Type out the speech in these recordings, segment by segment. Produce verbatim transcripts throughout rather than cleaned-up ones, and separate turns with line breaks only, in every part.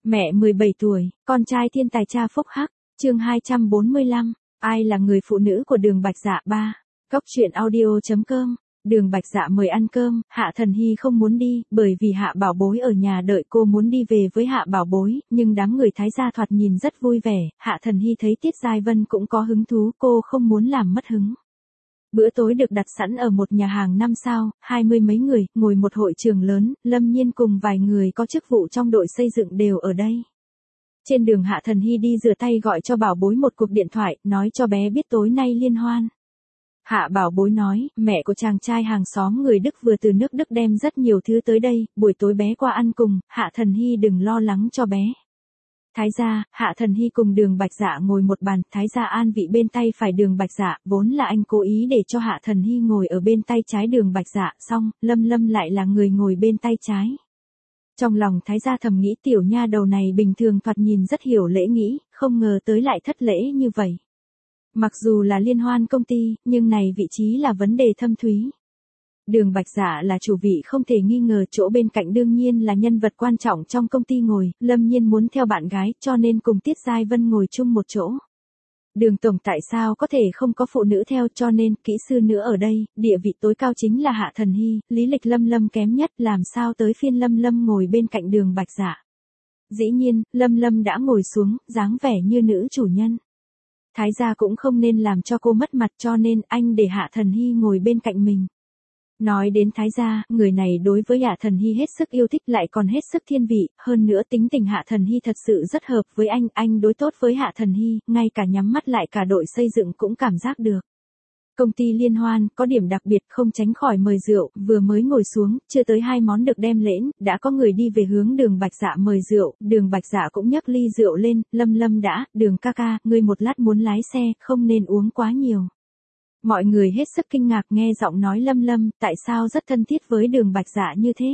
Mẹ mười bảy tuổi, con trai thiên tài cha phúc hắc, chương hai trăm bốn mươi lăm, ai là người phụ nữ của Đường Bạch Dạ ba. Cốc truyện audio.com, Đường Bạch Dạ mời ăn cơm, Hạ Thần Hy không muốn đi, bởi vì Hạ Bảo Bối ở nhà đợi cô muốn đi về với Hạ Bảo Bối, nhưng đám người Thái gia thoạt nhìn rất vui vẻ, Hạ Thần Hy thấy Tiết Giai Vân cũng có hứng thú, cô không muốn làm mất hứng. Bữa tối được đặt sẵn ở một nhà hàng năm sao, hai mươi mấy người, ngồi một hội trường lớn, Lâm Nhiên cùng vài người có chức vụ trong đội xây dựng đều ở đây. Trên đường Hạ Thần Hy đi rửa tay gọi cho Bảo Bối một cuộc điện thoại, nói cho bé biết tối nay liên hoan. Hạ Bảo Bối nói, mẹ của chàng trai hàng xóm người Đức vừa từ nước Đức đem rất nhiều thứ tới đây, buổi tối bé qua ăn cùng, Hạ Thần Hy đừng lo lắng cho bé. Thái gia, Hạ Thần Hy cùng Đường Bạch Dạ ngồi một bàn, Thái gia an vị bên tay phải Đường Bạch Dạ, vốn là anh cố ý để cho Hạ Thần Hy ngồi ở bên tay trái Đường Bạch Dạ, xong, Lâm Lâm lại là người ngồi bên tay trái. Trong lòng Thái gia thầm nghĩ tiểu nha đầu này bình thường thoạt nhìn rất hiểu lễ nghĩ, không ngờ tới lại thất lễ như vậy. Mặc dù là liên hoan công ty, nhưng này vị trí là vấn đề thâm thúy. Đường Bạch Dạ là chủ vị không thể nghi ngờ, chỗ bên cạnh đương nhiên là nhân vật quan trọng trong công ty ngồi, Lâm Nhiên muốn theo bạn gái cho nên cùng Tiết Giai Vân ngồi chung một chỗ. Đường tổng tại sao có thể không có phụ nữ theo, cho nên kỹ sư nữa ở đây, địa vị tối cao chính là Hạ Thần Hy, lý lịch Lâm Lâm kém nhất, làm sao tới phiên Lâm Lâm ngồi bên cạnh Đường Bạch Dạ. Dĩ nhiên, Lâm Lâm đã ngồi xuống, dáng vẻ như nữ chủ nhân. Thái gia cũng không nên làm cho cô mất mặt, cho nên anh để Hạ Thần Hy ngồi bên cạnh mình. Nói đến Thái gia, người này đối với Hạ Thần Hy hết sức yêu thích, lại còn hết sức thiên vị, hơn nữa tính tình Hạ Thần Hy thật sự rất hợp với anh, anh đối tốt với Hạ Thần Hy, ngay cả nhắm mắt lại cả đội xây dựng cũng cảm giác được. Công ty liên hoan, có điểm đặc biệt không tránh khỏi mời rượu, vừa mới ngồi xuống, chưa tới hai món được đem lễn, đã có người đi về hướng Đường Bạch Dạ mời rượu, Đường Bạch Dạ cũng nhấc ly rượu lên, Lâm Lâm đã, Đường ca ca, ngươi một lát muốn lái xe, không nên uống quá nhiều. Mọi người hết sức kinh ngạc nghe giọng nói Lâm Lâm, tại sao rất thân thiết với Đường Bạch Dạ như thế.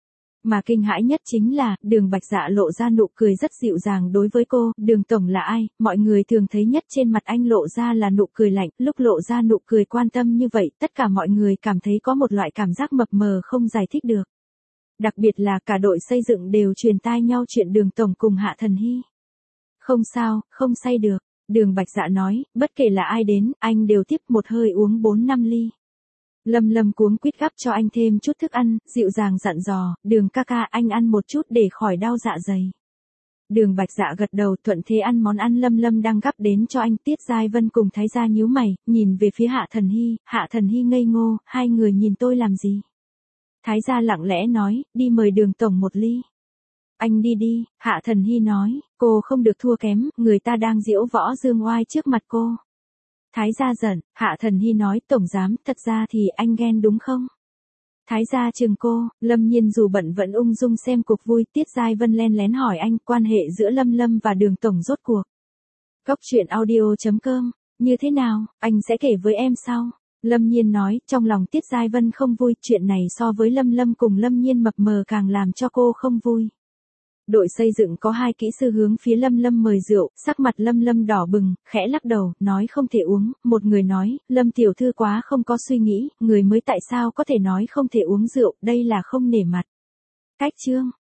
Mà kinh hãi nhất chính là, Đường Bạch Dạ lộ ra nụ cười rất dịu dàng đối với cô, Đường tổng là ai, mọi người thường thấy nhất trên mặt anh lộ ra là nụ cười lạnh, lúc lộ ra nụ cười quan tâm như vậy, tất cả mọi người cảm thấy có một loại cảm giác mập mờ không giải thích được. Đặc biệt là cả đội xây dựng đều truyền tai nhau chuyện Đường tổng cùng Hạ Thần Hy. Không sao, không say được, Đường Bạch Dạ nói, bất kể là ai đến, anh đều tiếp một hơi uống bốn năm ly. Lâm Lâm cuống quýt gắp cho anh thêm chút thức ăn, dịu dàng dặn dò, Đường ca ca anh ăn một chút để khỏi đau dạ dày. Đường Bạch Dạ gật đầu thuận thế ăn món ăn Lâm Lâm đang gắp đến cho anh. Tiết Giai Vân cùng Thái gia nhíu mày, nhìn về phía Hạ Thần Hy, Hạ Thần Hy ngây ngô, hai người nhìn tôi làm gì? Thái gia lặng lẽ nói, đi mời Đường tổng một ly. Anh đi đi, Hạ Thần Hy nói, cô không được thua kém, người ta đang diễu võ dương oai trước mặt cô. Thái gia giận, Hạ Thần Hy nói, tổng giám, thật ra thì anh ghen đúng không? Thái gia chừng cô, Lâm Nhiên dù bận vẫn ung dung xem cuộc vui, Tiết Giai Vân len lén hỏi anh, quan hệ giữa Lâm Lâm và Đường tổng rốt cuộc. Cốc truyện audio.com, như thế nào, anh sẽ kể với em sau. Lâm Nhiên nói, trong lòng Tiết Giai Vân không vui, chuyện này so với Lâm Lâm cùng Lâm Nhiên mập mờ càng làm cho cô không vui. Đội xây dựng có hai kỹ sư hướng phía Lâm Lâm mời rượu, sắc mặt Lâm Lâm đỏ bừng, khẽ lắc đầu, nói không thể uống, một người nói, Lâm tiểu thư quá không có suy nghĩ, người mới tại sao có thể nói không thể uống rượu, đây là không nể mặt. Cách chương,